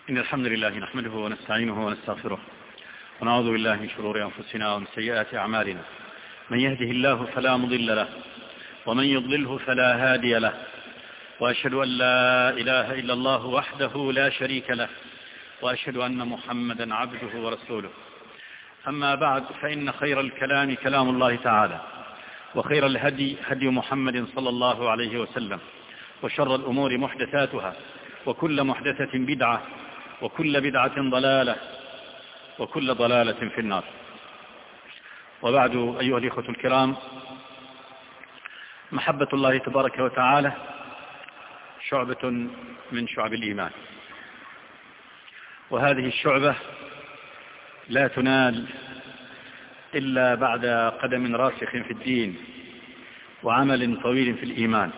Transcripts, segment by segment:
إن الحمد لله نحمده ونستعينه ونستغفره ونعوذ بالله من شرور أنفسنا ومن سيئات أعمالنا. من يهده الله فلا مضل له ومن يضلله فلا هادي له، وأشهد أن لا إله إلا الله وحده لا شريك له، وأشهد أن محمدا عبده ورسوله. أما بعد، فإن خير الكلام كلام الله تعالى، وخير الهدي هدي محمد صلى الله عليه وسلم، وشر الأمور محدثاتها، وكل محدثة بدعة، وكل بدعة ضلالة، وكل ضلالة في النار. وبعد، أيها الإخوة الكرام، محبة الله تبارك وتعالى شعبة من شعب الإيمان، وهذه الشعبة لا تنال إلا بعد قدم راسخ في الدين وعمل طويل في الإيمان،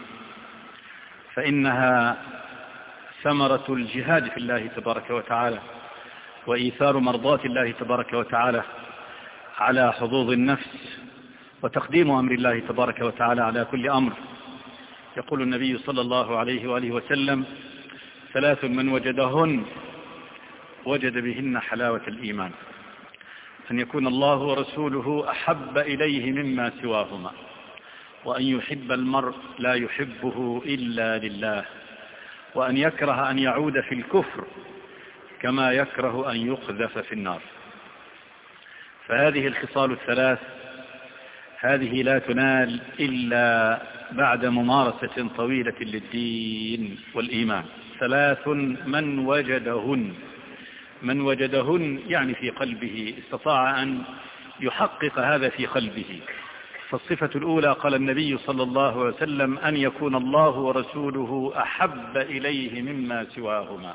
فإنها ثمرة الجهاد في الله تبارك وتعالى، وإيثار مرضات الله تبارك وتعالى على حظوظ النفس، وتقديم أمر الله تبارك وتعالى على كل أمر. يقول النبي صلى الله عليه وآله وسلم: ثلاث من وجدهن وجد بهن حلاوة الإيمان: أن يكون الله ورسوله أحب إليه مما سواهما، وأن يحب المرء لا يحبه إلا لله، وأن يكره أن يعود في الكفر كما يكره أن يقذف في النار. فهذه الخصال الثلاث هذه لا تنال إلا بعد ممارسة طويلة للدين والإيمان. ثلاث من وجدهن يعني في قلبه، استطاع أن يحقق هذا في قلبه. فالصفة الأولى قال النبي صلى الله عليه وسلم: أن يكون الله ورسوله أحب إليه مما سواهما.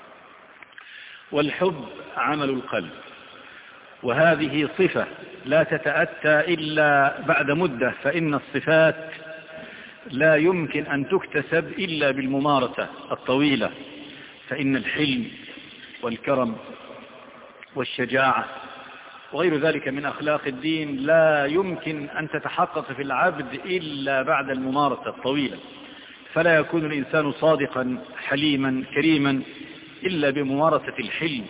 والحب عمل القلب، وهذه صفة لا تتأتى إلا بعد مدة، فإن الصفات لا يمكن أن تكتسب إلا بالممارسة الطويلة. فإن الحلم والكرم والشجاعة وغير ذلك من أخلاق الدين لا يمكن أن تتحقق في العبد إلا بعد الممارسة الطويلة. فلا يكون الإنسان صادقا حليما كريما إلا بممارسة الحلم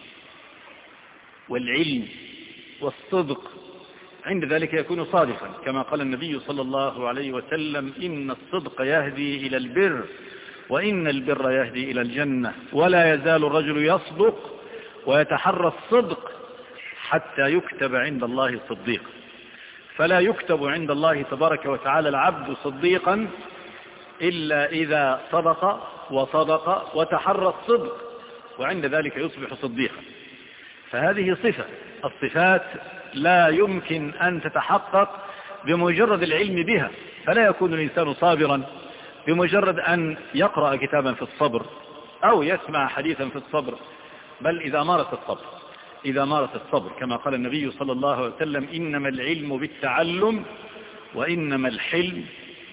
والعلم والصدق، عند ذلك يكون صادقا، كما قال النبي صلى الله عليه وسلم: إن الصدق يهدي إلى البر، وإن البر يهدي إلى الجنة، ولا يزال الرجل يصدق ويتحرى الصدق حتى يكتب عند الله صديقا. فلا يكتب عند الله تبارك وتعالى العبد صديقا إلا إذا صدق وتحرى الصدق، وعند ذلك يصبح صديقا. فهذه صفة. الصفات لا يمكن أن تتحقق بمجرد العلم بها، فلا يكون الإنسان صابرا بمجرد أن يقرأ كتابا في الصبر أو يسمع حديثا في الصبر، بل إذا مارس الصبر كما قال النبي صلى الله عليه وسلم: إنما العلم بالتعلم، وإنما الحلم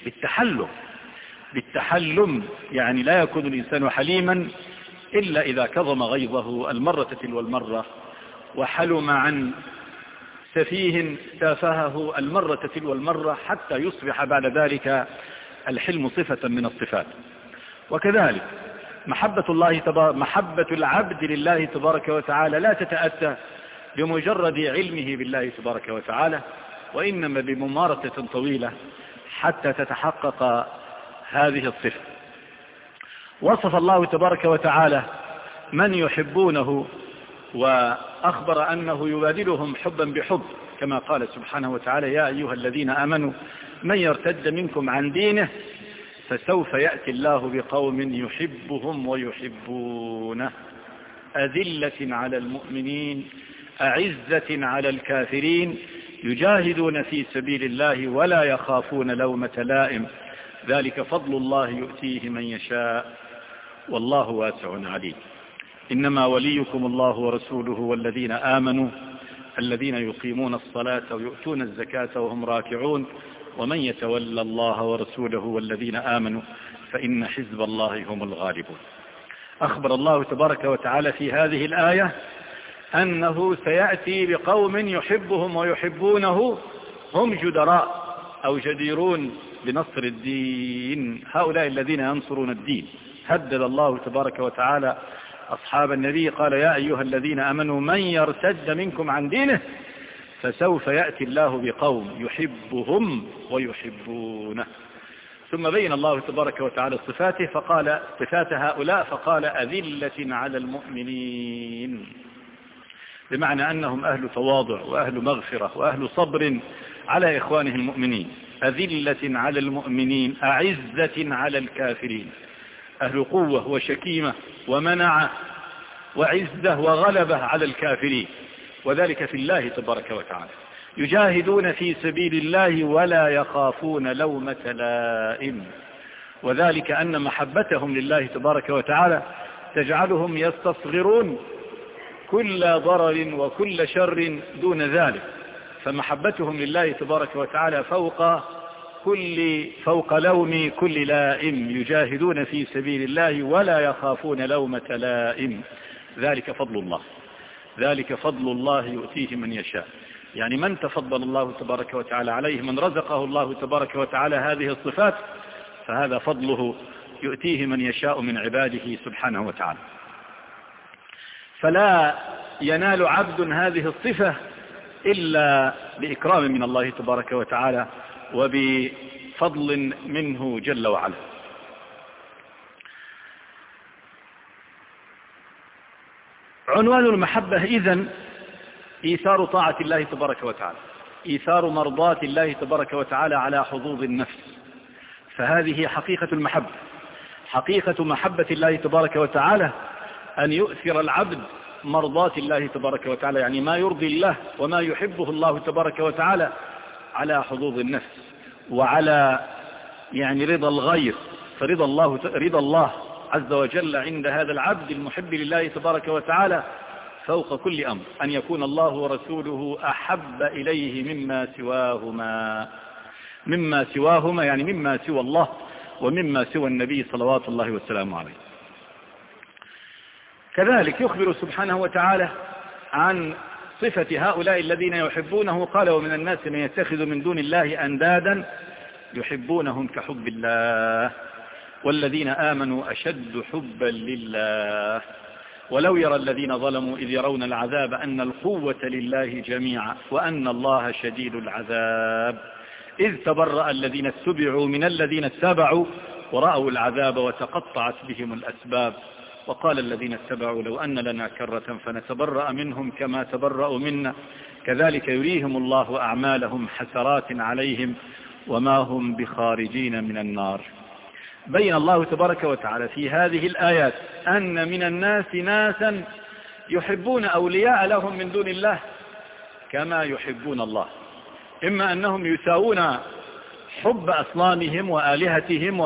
بالتحلم. يعني لا يكون الإنسان حليما إلا إذا كظم غيظه المرة تلو المرة، وحلم عن سفيه سافهه المرة تلو المرة، حتى يصبح بعد ذلك الحلم صفة من الصفات. وكذلك محبة العبد لله تبارك وتعالى لا تتأتى بمجرد علمه بالله تبارك وتعالى، وإنما بممارسة طويلة حتى تتحقق هذه الصفة. وصف الله تبارك وتعالى من يحبونه، وأخبر أنه يبادلهم حبا بحب، كما قال سبحانه وتعالى: يا أيها الذين آمنوا من يرتد منكم عن دينه فسوف يأتي الله بقوم يحبهم ويحبونه، أذلة على المؤمنين أعزة على الكافرين، يجاهدون في سبيل الله ولا يخافون لومة لائم، ذلك فضل الله يؤتيه من يشاء والله واسع عليم. إنما وليكم الله ورسوله والذين آمنوا الذين يقيمون الصلاة ويؤتون الزكاة وهم راكعون، ومن يتولى الله ورسوله والذين آمنوا فإن حزب الله هم الغالبون. أخبر الله تبارك وتعالى في هذه الآية أنه سيأتي بقوم يحبهم ويحبونه، هم جدراء أو جديرون بنصر الدين، هؤلاء الذين ينصرون الدين. هدد الله تبارك وتعالى أصحاب النبي قال يا أيها الذين آمنوا من يرتد منكم عن دينه فسوف يأتي الله بقوم يحبهم ويحبونه. ثم بين الله تبارك وتعالى صفاته فقال صفات هؤلاء فقال أذلة على المؤمنين، بمعنى أنهم أهل تواضع وأهل مغفرة وأهل صبر على إخوانه المؤمنين. أذلة على المؤمنين أعزة على الكافرين، أهل قوة وشكيمة ومنعة وعزة وغلبة على الكافرين، وذلك في الله تبارك وتعالى. يجاهدون في سبيل الله ولا يخافون لومة لائم، وذلك أن محبتهم لله تبارك وتعالى تجعلهم يستصغرون كل ضرر وكل شر دون ذلك، فمحبتهم لله تبارك وتعالى فوق لوم كل لائم. يجاهدون في سبيل الله ولا يخافون لومة لائم. ذلك فضل الله، ذلك فضل الله يؤتيه من يشاء. يعني من تفضل الله تبارك وتعالى عليه، من رزقه الله تبارك وتعالى هذه الصفات، فهذا فضله يؤتيه من يشاء من عباده سبحانه وتعالى. فلا ينال عبد هذه الصفة إلا بإكرام من الله تبارك وتعالى وبفضل منه جل وعلا. عنوان المحبة إذن إيثار طاعة الله تبارك وتعالى، إيثار مرضاة الله تبارك وتعالى على حظوظ النفس. فهذه حقيقة المحبة. حقيقة محبة الله تبارك وتعالى أن يؤثر العبد مرضاة الله تبارك وتعالى، يعني ما يرضي الله وما يحبه الله تبارك وتعالى على حظوظ النفس وعلى يعني رضا الغير. فرضا الله عز وجل عند هذا العبد المحب لله تبارك وتعالى فوق كل أمر، أن يكون الله ورسوله أحب إليه مما سواهما يعني مما سوى الله ومما سوى النبي صلوات الله وسلامه عليه. كذلك يخبر سبحانه وتعالى عن صفة هؤلاء الذين يحبونه، قال ومن الناس من يتخذ من دون الله أندادا يحبونهم كحب الله والذين آمنوا أشد حبا لله ولو يرى الذين ظلموا إذ يرون العذاب أن القوة لله جميعا وأن الله شديد العذاب إذ تبرأ الذين اتبعوا من الذين اتبعوا ورأوا العذاب وتقطعت بهم الأسباب وقال الذين اتبعوا لو أن لنا كرة فنتبرأ منهم كما تبرأوا منا كذلك يريهم الله أعمالهم حسرات عليهم وما هم بخارجين من النار. بين الله تبارك وتعالى في هذه الآيات أن من الناس ناسا يحبون أولياء لهم من دون الله كما يحبون الله، إما أنهم يساوون حب أصنامهم وآلهتهم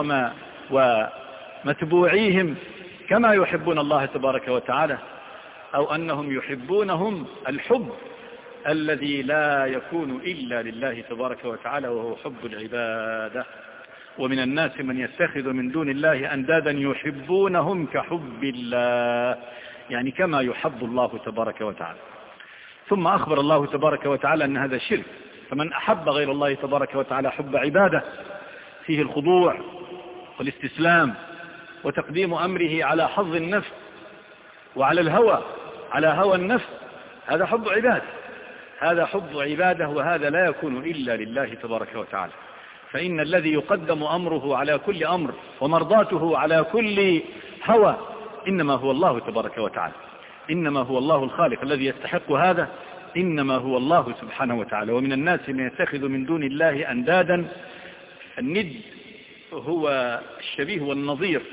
ومتبوعيهم كما يحبون الله تبارك وتعالى، أو أنهم يحبونهم الحب الذي لا يكون إلا لله تبارك وتعالى وهو حب العبادة. ومن الناس من يتخذ من دون الله أندادا يحبونهم كحب الله، يعني كما يحب الله تبارك وتعالى. ثم أخبر الله تبارك وتعالى أن هذا شرك، فمن أحب غير الله تبارك وتعالى حب عبادة فيه الخضوع والاستسلام وتقديم أمره على حظ النفس وعلى الهوى على هوى النفس، هذا حب عبادة، هذا حب عبادة، وهذا لا يكون إلا لله تبارك وتعالى. فإن الذي يقدم أمره على كل أمر ومرضاته على كل هوى إنما هو الله تبارك وتعالى، إنما هو الله الخالق الذي يستحق هذا، إنما هو الله سبحانه وتعالى. ومن الناس من يتخذ من دون الله أندادا، الند هو الشبيه والنظير،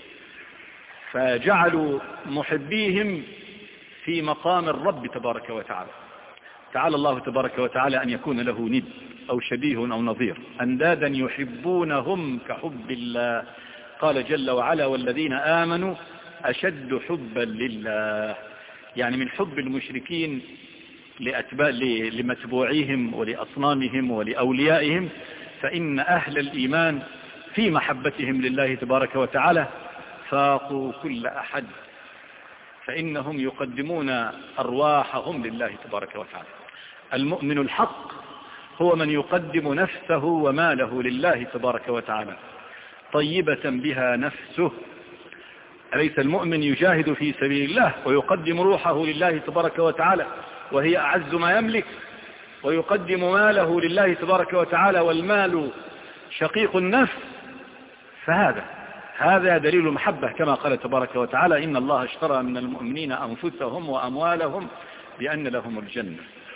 فجعلوا محبيهم في مقام الرب تبارك وتعالى. تعالى الله تبارك وتعالى أن يكون له ند أو شبيه أو نظير. أندادا يحبونهم كحب الله، قال جل وعلا والذين آمنوا أشد حبا لله، يعني من حب المشركين لمتبوعيهم ولأصنامهم ولأوليائهم، فإن أهل الإيمان في محبتهم لله تبارك وتعالى فاقوا كل أحد، فإنهم يقدمون أرواحهم لله تبارك وتعالى. المؤمن الحق هو من يقدم نفسه وماله لله تبارك وتعالى طيبة بها نفسه أليس المؤمن يجاهد في سبيل الله ويقدم روحه لله تبارك وتعالى وهي أعز ما يملك، ويقدم ماله لله تبارك وتعالى والمال شقيق النفس؟ هذا دليل المحبة، كما قال تبارك وتعالى: إن الله اشترى من المؤمنين أنفسهم وأموالهم بأن لهم الجنة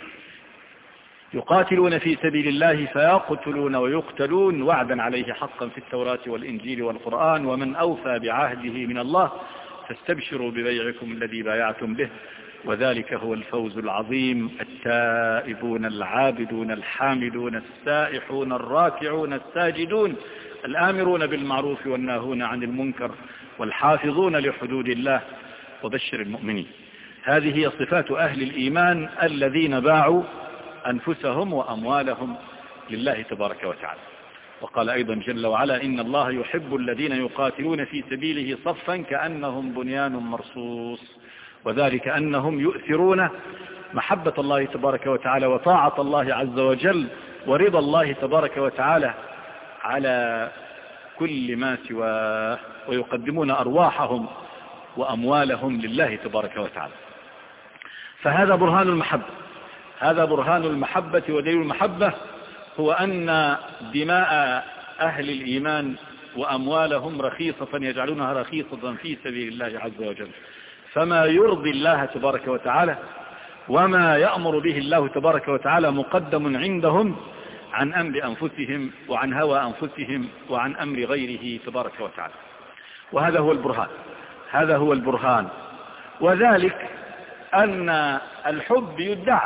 يقاتلون في سبيل الله فيقتلون ويقتلون وعدا عليه حقا في التوراة والإنجيل والقرآن، ومن أوفى بعهده من الله فاستبشروا ببيعكم الذي بايعتم به وذلك هو الفوز العظيم. التائبون العابدون الحامدون السائحون الراكعون الساجدون الآمرون بالمعروف والناهون عن المنكر والحافظون لحدود الله وبشر المؤمنين. هذه هي صفات أهل الإيمان الذين باعوا أنفسهم وأموالهم لله تبارك وتعالى. وقال أيضا جل وعلا: إن الله يحب الذين يقاتلون في سبيله صفا كأنهم بنيان مرصوص، وذلك أنهم يؤثرون محبة الله تبارك وتعالى وطاعة الله عز وجل ورضا الله تبارك وتعالى على كل ما سواه، ويقدمون أرواحهم وأموالهم لله تبارك وتعالى. فهذا برهان المحبة، هذا برهان المحبة ودليل المحبة، هو أن دماء أهل الإيمان وأموالهم رخيصة يجعلونها رخيصة في سبيل الله عز وجل. فما يرضي الله تبارك وتعالى وما يأمر به الله تبارك وتعالى مقدم عندهم عن أمر أنفسهم وعن هوى أنفسهم وعن أمر غيره تبارك وتعالى. وهذا هو البرهان، هذا هو البرهان. وذلك أن الحب يدعى،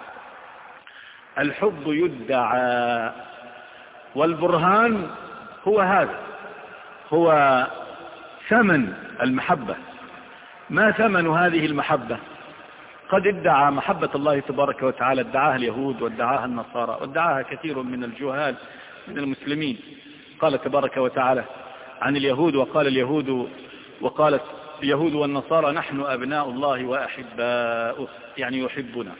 الحب يدعى، والبرهان هو هذا، هو ثمن المحبة. ما ثمن هذه المحبة؟ قد ادعى محبة الله تبارك وتعالى، ادعاها اليهود وادعاها النصارى وادعاها كثير من الجهال من المسلمين. قال تبارك وتعالى عن اليهود: وقالت اليهود والنصارى نحن أبناء الله وأحباؤه، يعني يحبنا.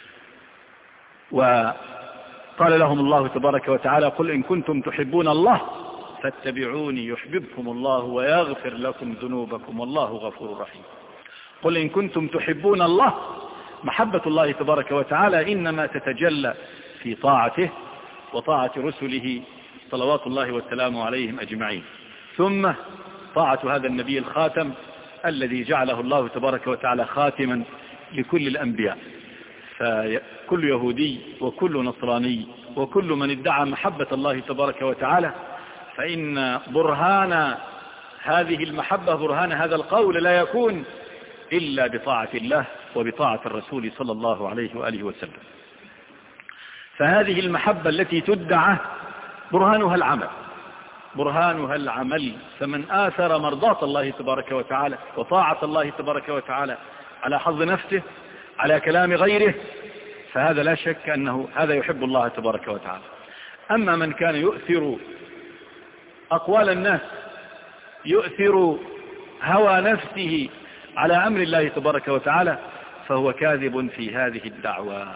وقال لهم الله تبارك وتعالى: قل إن كنتم تحبون الله فاتبعوني يحببكم الله ويغفر لكم ذنوبكم والله غفور رحيم. قل إن كنتم تحبون الله، محبة الله تبارك وتعالى إنما تتجلى في طاعته وطاعة رسله صلوات الله والسلام عليهم أجمعين، ثم طاعة هذا النبي الخاتم الذي جعله الله تبارك وتعالى خاتما لكل الأنبياء. فكل يهودي وكل نصراني وكل من ادعى محبة الله تبارك وتعالى فإن برهان هذه المحبة، برهان هذا القول، لا يكون إلا بطاعة الله وبطاعة الرسول صلى الله عليه وآله وسلم. فهذه المحبة التي تدعى برهانها العمل، برهانها العمل. فمن آثر مرضاة الله تبارك وتعالى وطاعة الله تبارك وتعالى على حظ نفسه على كلام غيره، فهذا لا شك أنه هذا يحب الله تبارك وتعالى. أما من كان يؤثر أقوال الناس، يؤثر هوى نفسه على أمر الله تبارك وتعالى، فهو كاذب في هذه الدعوة.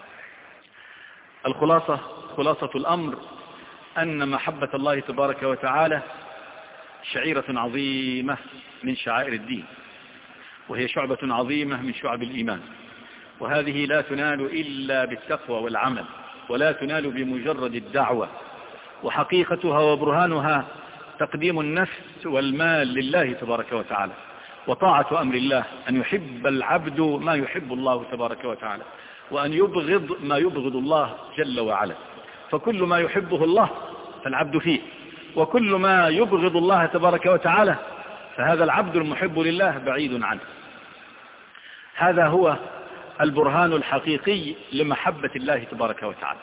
خلاصة الأمر أن محبة الله تبارك وتعالى شعيرة عظيمة من شعائر الدين، وهي شعبة عظيمة من شعب الإيمان، وهذه لا تنال إلا بالتقوى والعمل، ولا تنال بمجرد الدعوة. وحقيقتها وبرهانها تقديم النفس والمال لله تبارك وتعالى، وطاعة أمر الله، أن يحب العبد ما يحب الله تبارك وتعالى، وأن يبغض ما يبغض الله جل وعلا. فكل ما يحبه الله فالعبد فيه، وكل ما يبغض الله تبارك وتعالى فهذا العبد المحب لله بعيد عنه. هذا هو البرهان الحقيقي لمحبة الله تبارك وتعالى.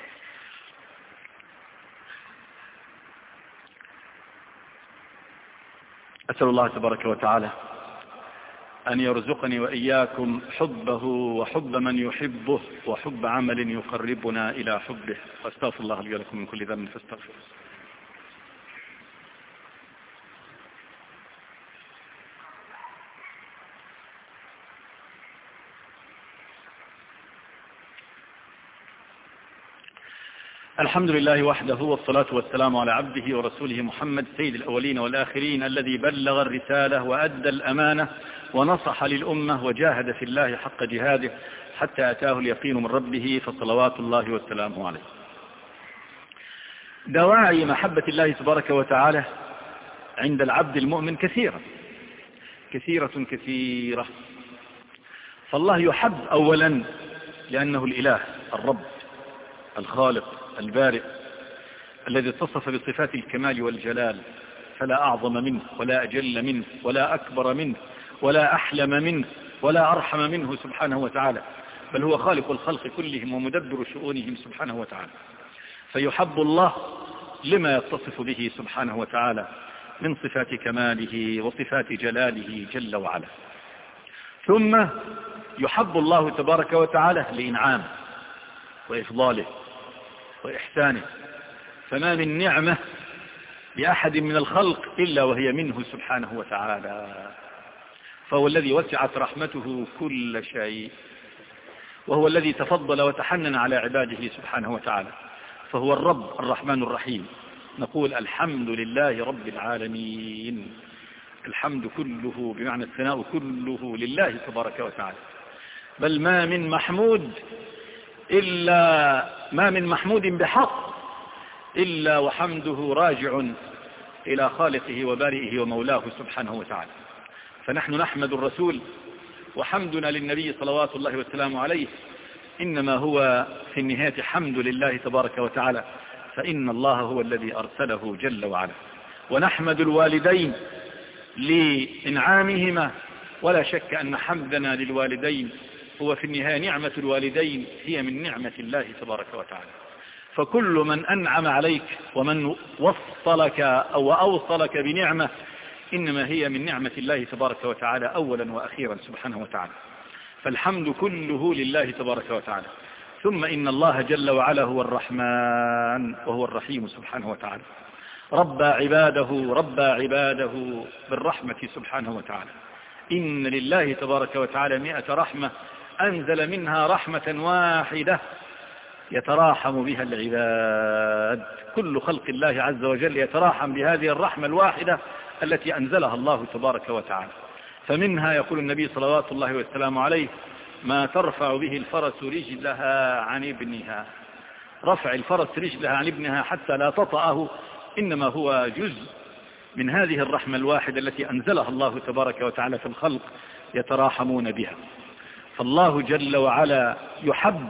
أسأل الله تبارك وتعالى أن يرزقني وإياكم حبه وحب من يحبه وحب عمل يقربنا إلى حبه. واستغفر الله لي ولكم من كل ذنب فاستغفروه. الحمد لله وحده، والصلاة والسلام على عبده ورسوله محمد سيد الأولين والآخرين، الذي بلغ الرسالة وأدى الأمانة ونصح للأمة وجاهد في الله حق جهاده حتى أتاه اليقين من ربه، فصلوات الله والسلام عليه. دواعي محبة الله تبارك وتعالى عند العبد المؤمن كثيرة. فالله يحب أولا لأنه الإله الرب الخالق البارئ الذي اتصف بصفات الكمال والجلال، فلا أعظم منه ولا أجل منه ولا أكبر منه ولا أحلم منه ولا أرحم منه سبحانه وتعالى، بل هو خالق الخلق كلهم ومدبر شؤونهم سبحانه وتعالى. فيحب الله لما يتصف به سبحانه وتعالى من صفات كماله وصفات جلاله جل وعلا. ثم يحب الله تبارك وتعالى لإنعامه وإفضاله وإحسانه، فما من نعمة لأحد من الخلق إلا وهي منه سبحانه وتعالى، فهو الذي وسعت رحمته كل شيء، وهو الذي تفضل وتحنن على عباده سبحانه وتعالى، فهو الرب الرحمن الرحيم. نقول الحمد لله رب العالمين، الحمد كله بمعنى الثناء كله لله تبارك وتعالى، بل ما من محمود بحق إلا وحمده راجع إلى خالقه وبارئه ومولاه سبحانه وتعالى. فنحن نحمد الرسول، وحمدنا للنبي صلوات الله والسلام عليه إنما هو في النهاية حمد لله تبارك وتعالى، فإن الله هو الذي أرسله جل وعلا. ونحمد الوالدين لإنعامهما، ولا شك أن حمدنا للوالدين هو في النهاية نعمة الوالدين هي من نعمة الله تبارك وتعالى. فكل من أنعم عليك ومن وصلك أو أوصلك بنعمة إنما هي من نعمة الله تبارك وتعالى أولا وأخيرا سبحانه وتعالى. فالحمد كله لله تبارك وتعالى. ثم إن الله جل وعلا هو الرحمن وهو الرحيم سبحانه وتعالى، ربى عباده بالرحمة سبحانه وتعالى. إن لله تبارك وتعالى 100 رحمة، أنزل منها رحمة واحدة يتراحم بها العباد. كل خلق الله عز وجل يتراحم بهذه الرحمة الواحدة التي أنزلها الله تبارك وتعالى. فمنها يقول النبي صلوات الله والسلام عليه: ما ترفع به الفرس رجلها عن ابنها. رفع الفرس رجلها عن ابنها حتى لا تطأه إنما هو جزء من هذه الرحمة الواحدة التي أنزلها الله تبارك وتعالى في الخلق يتراحمون بها. فالله جل وعلا يحب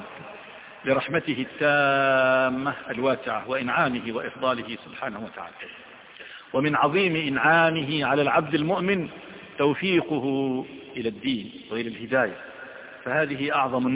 لرحمته التامة الواسعة وإنعامه وإفضاله سبحانه وتعالى. ومن عظيم إنعامه على العبد المؤمن توفيقه إلى الدين وإلى الهداية، فهذه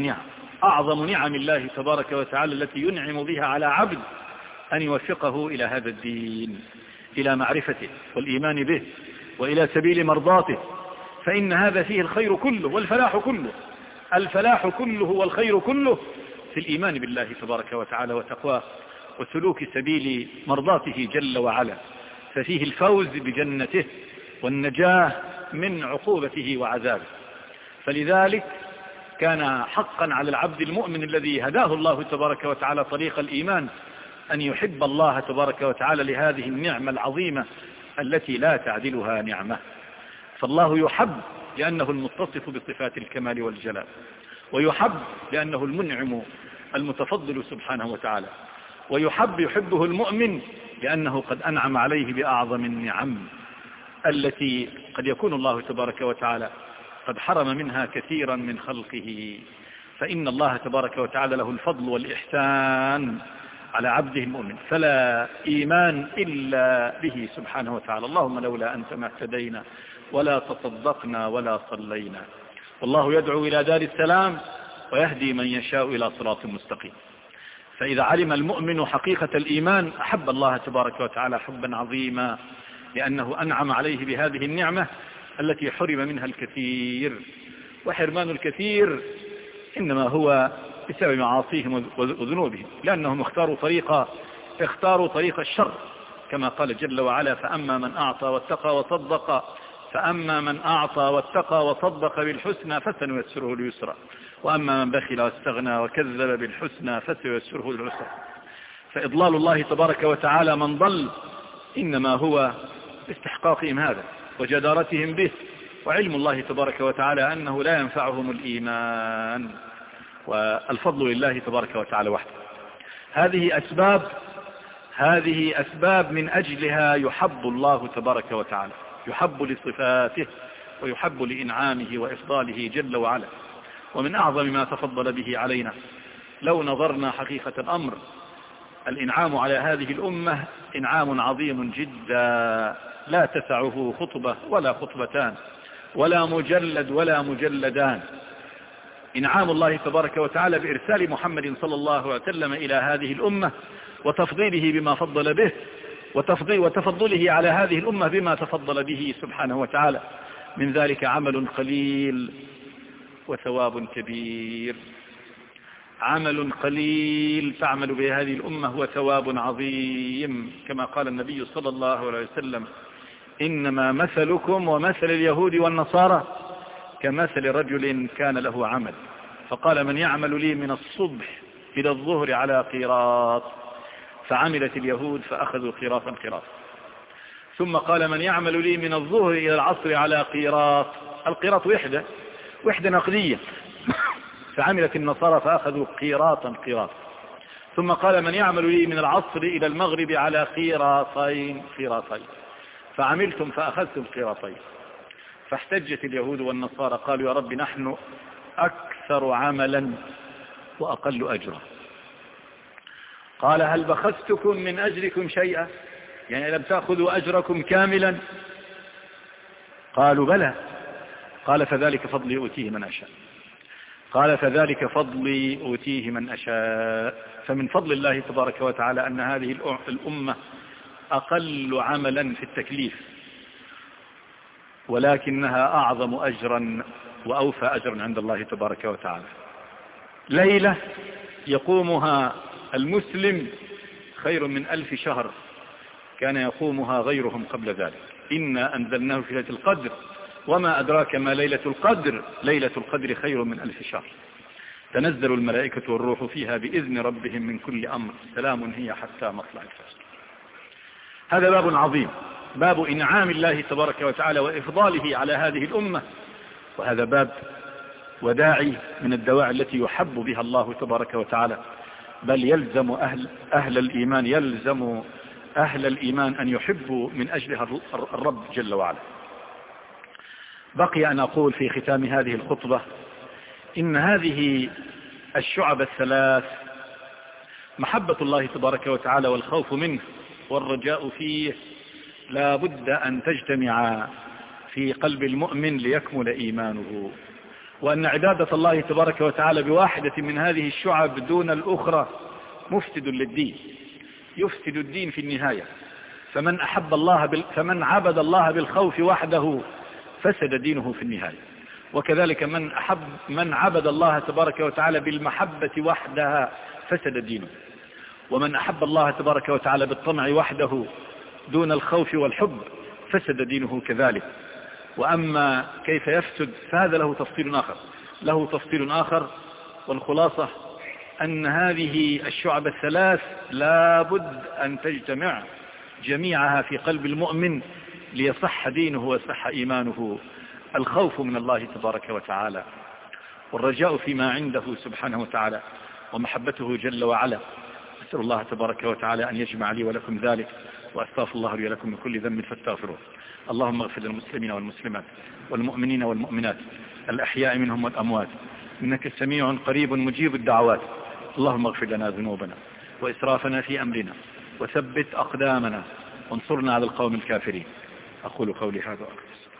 أعظم نعم الله تبارك وتعالى التي ينعم بها على عبد، أن يوفقه إلى هذا الدين، إلى معرفته والإيمان به وإلى سبيل مرضاته، فإن هذا فيه الخير كله والفلاح كله. الفلاح كله والخير كله في الإيمان بالله تبارك وتعالى وتقواه وسلوك سبيل مرضاته جل وعلا، ففيه الفوز بجنته والنجاة من عقوبته وعذابه. فلذلك كان حقا على العبد المؤمن الذي هداه الله تبارك وتعالى طريق الإيمان أن يحب الله تبارك وتعالى لهذه النعمة العظيمة التي لا تعدلها نعمة. فالله يحب لأنه المتصف بصفات الكمال والجلال، ويحب لأنه المنعم المتفضل سبحانه وتعالى، يحبه المؤمن لأنه قد أنعم عليه بأعظم النعم التي قد يكون الله تبارك وتعالى قد حرم منها كثيرا من خلقه. فإن الله تبارك وتعالى له الفضل والإحسان على عبده المؤمن، فلا إيمان إلا به سبحانه وتعالى. اللهم لولا أنت ما اهتدينا ولا تصدقنا ولا صلينا. والله يدعو إلى دار السلام ويهدي من يشاء إلى صراط مستقيم. فإذا علم المؤمن حقيقة الإيمان أحب الله تبارك وتعالى حبا عظيما، لأنه أنعم عليه بهذه النعمة التي حرم منها الكثير. وحرمان الكثير إنما هو بسبب معاصيهم وذنوبهم، لأنهم اختاروا طريق الشر، كما قال جل وعلا: فأما من أعطى واتقى وصدق بالحسنى فسنيسره لليسرى، وأما من بخل واستغنى وكذب بالحسنى فسييسره للعسرى. فإضلال الله تبارك وتعالى من ضل إنما هو باستحقاقهم هذا وجدارتهم به، وعلم الله تبارك وتعالى أنه لا ينفعهم الإيمان، والفضل لله تبارك وتعالى وحده. هذه أسباب من أجلها يحب الله تبارك وتعالى، يحب لصفاته ويحب لإنعامه وإفضاله جل وعلا. ومن أعظم ما تفضل به علينا لو نظرنا حقيقة الأمر الإنعام على هذه الأمة إنعام عظيم جدا لا تسعه خطبة ولا خطبتان ولا مجلد ولا مجلدان. إنعام الله تبارك وتعالى بإرسال محمد صلى الله عليه وسلم إلى هذه الأمة وتفضيله بما فضل به وتفضله على هذه الأمة بما تفضل به سبحانه وتعالى، من ذلك عمل قليل وثواب كبير. عمل قليل تعمل به هذه الأمة وثواب عظيم، كما قال النبي صلى الله عليه وسلم: إنما مثلكم ومثل اليهود والنصارى كمثل رجل كان له عمل، فقال: من يعمل لي من الصبح إلى الظهر على قيراط، فعملت اليهود فأخذوا قيراطا. ثم قال: من يعمل لي من الظهر إلى العصر على قيراط، القيراط وحدة نقدية، فعملت النصارى فأخذوا قيراطا. ثم قال: من يعمل لي من العصر إلى المغرب على قيراطين، فعملتم فأخذتم قيراطين. فاحتجت اليهود والنصارى قالوا: يا رب نحن أكثر عملا وأقل أجرا. قال: هل بخستكم من أجركم شيئا؟ يعني لم تأخذوا أجركم كاملا؟ قالوا: بلى. قال: فذلك فضلي أوتيه من أشاء. فمن فضل الله تبارك وتعالى أن هذه الأمة أقل عملا في التكليف، ولكنها أعظم أجرا وأوفى أجرا عند الله تبارك وتعالى. ليلة يقومها المسلم خير من 1000 شهر كان يقومها غيرهم قبل ذلك. إنا أنزلناه في ليلة القدر، وما أدراك ما ليلة القدر، ليلة القدر خير من 1000 شهر. تنزل الملائكة والروح فيها بإذن ربهم من كل أمر، سلام هي حتى مطلع الفجر. هذا باب عظيم، باب إنعام الله تبارك وتعالى وإفضاله على هذه الأمة، وهذا باب وداعي من الدواعي التي يحب بها الله تبارك وتعالى، بل يلزم أهل الإيمان أن يحبوا من أجلها الرب جل وعلا. بقي أن أقول في ختام هذه الخطبة إن هذه الشعب الثلاث، محبة الله تبارك وتعالى والخوف منه والرجاء فيه، لا بد أن تجتمع في قلب المؤمن ليكمل إيمانه، وأن عبادة الله تبارك وتعالى بواحدة من هذه الشعب دون الأخرى مفسد للدين، يفسد الدين في النهاية. فمن عبد الله بالخوف وحده فسد دينه في النهاية، وكذلك من عبد الله تبارك وتعالى بالمحبة وحدها فسد دينه، ومن أحب الله تبارك وتعالى بالطمع وحده دون الخوف والحب فسد دينه كذلك. وأما كيف يفسد فهذا له تفصيل آخر، والخلاصة أن هذه الشعب الثلاث لا بد أن تجتمع جميعها في قلب المؤمن ليصح دينه ويصح إيمانه: الخوف من الله تبارك وتعالى، والرجاء فيما عنده سبحانه وتعالى، ومحبته جل وعلا. أسأل الله تبارك وتعالى أن يجمع لي ولكم ذلك، وأستغفر الله لي ولكم من كل ذنب فاستغفروه. اللهم اغفر للمسلمين والمسلمات والمؤمنين والمؤمنات الأحياء منهم والأموات، إنك سميع قريب مجيب الدعوات. اللهم اغفر لنا ذنوبنا وإسرافنا في أمرنا، وثبت أقدامنا، وانصرنا على القوم الكافرين. أقول قولي هذا وأقول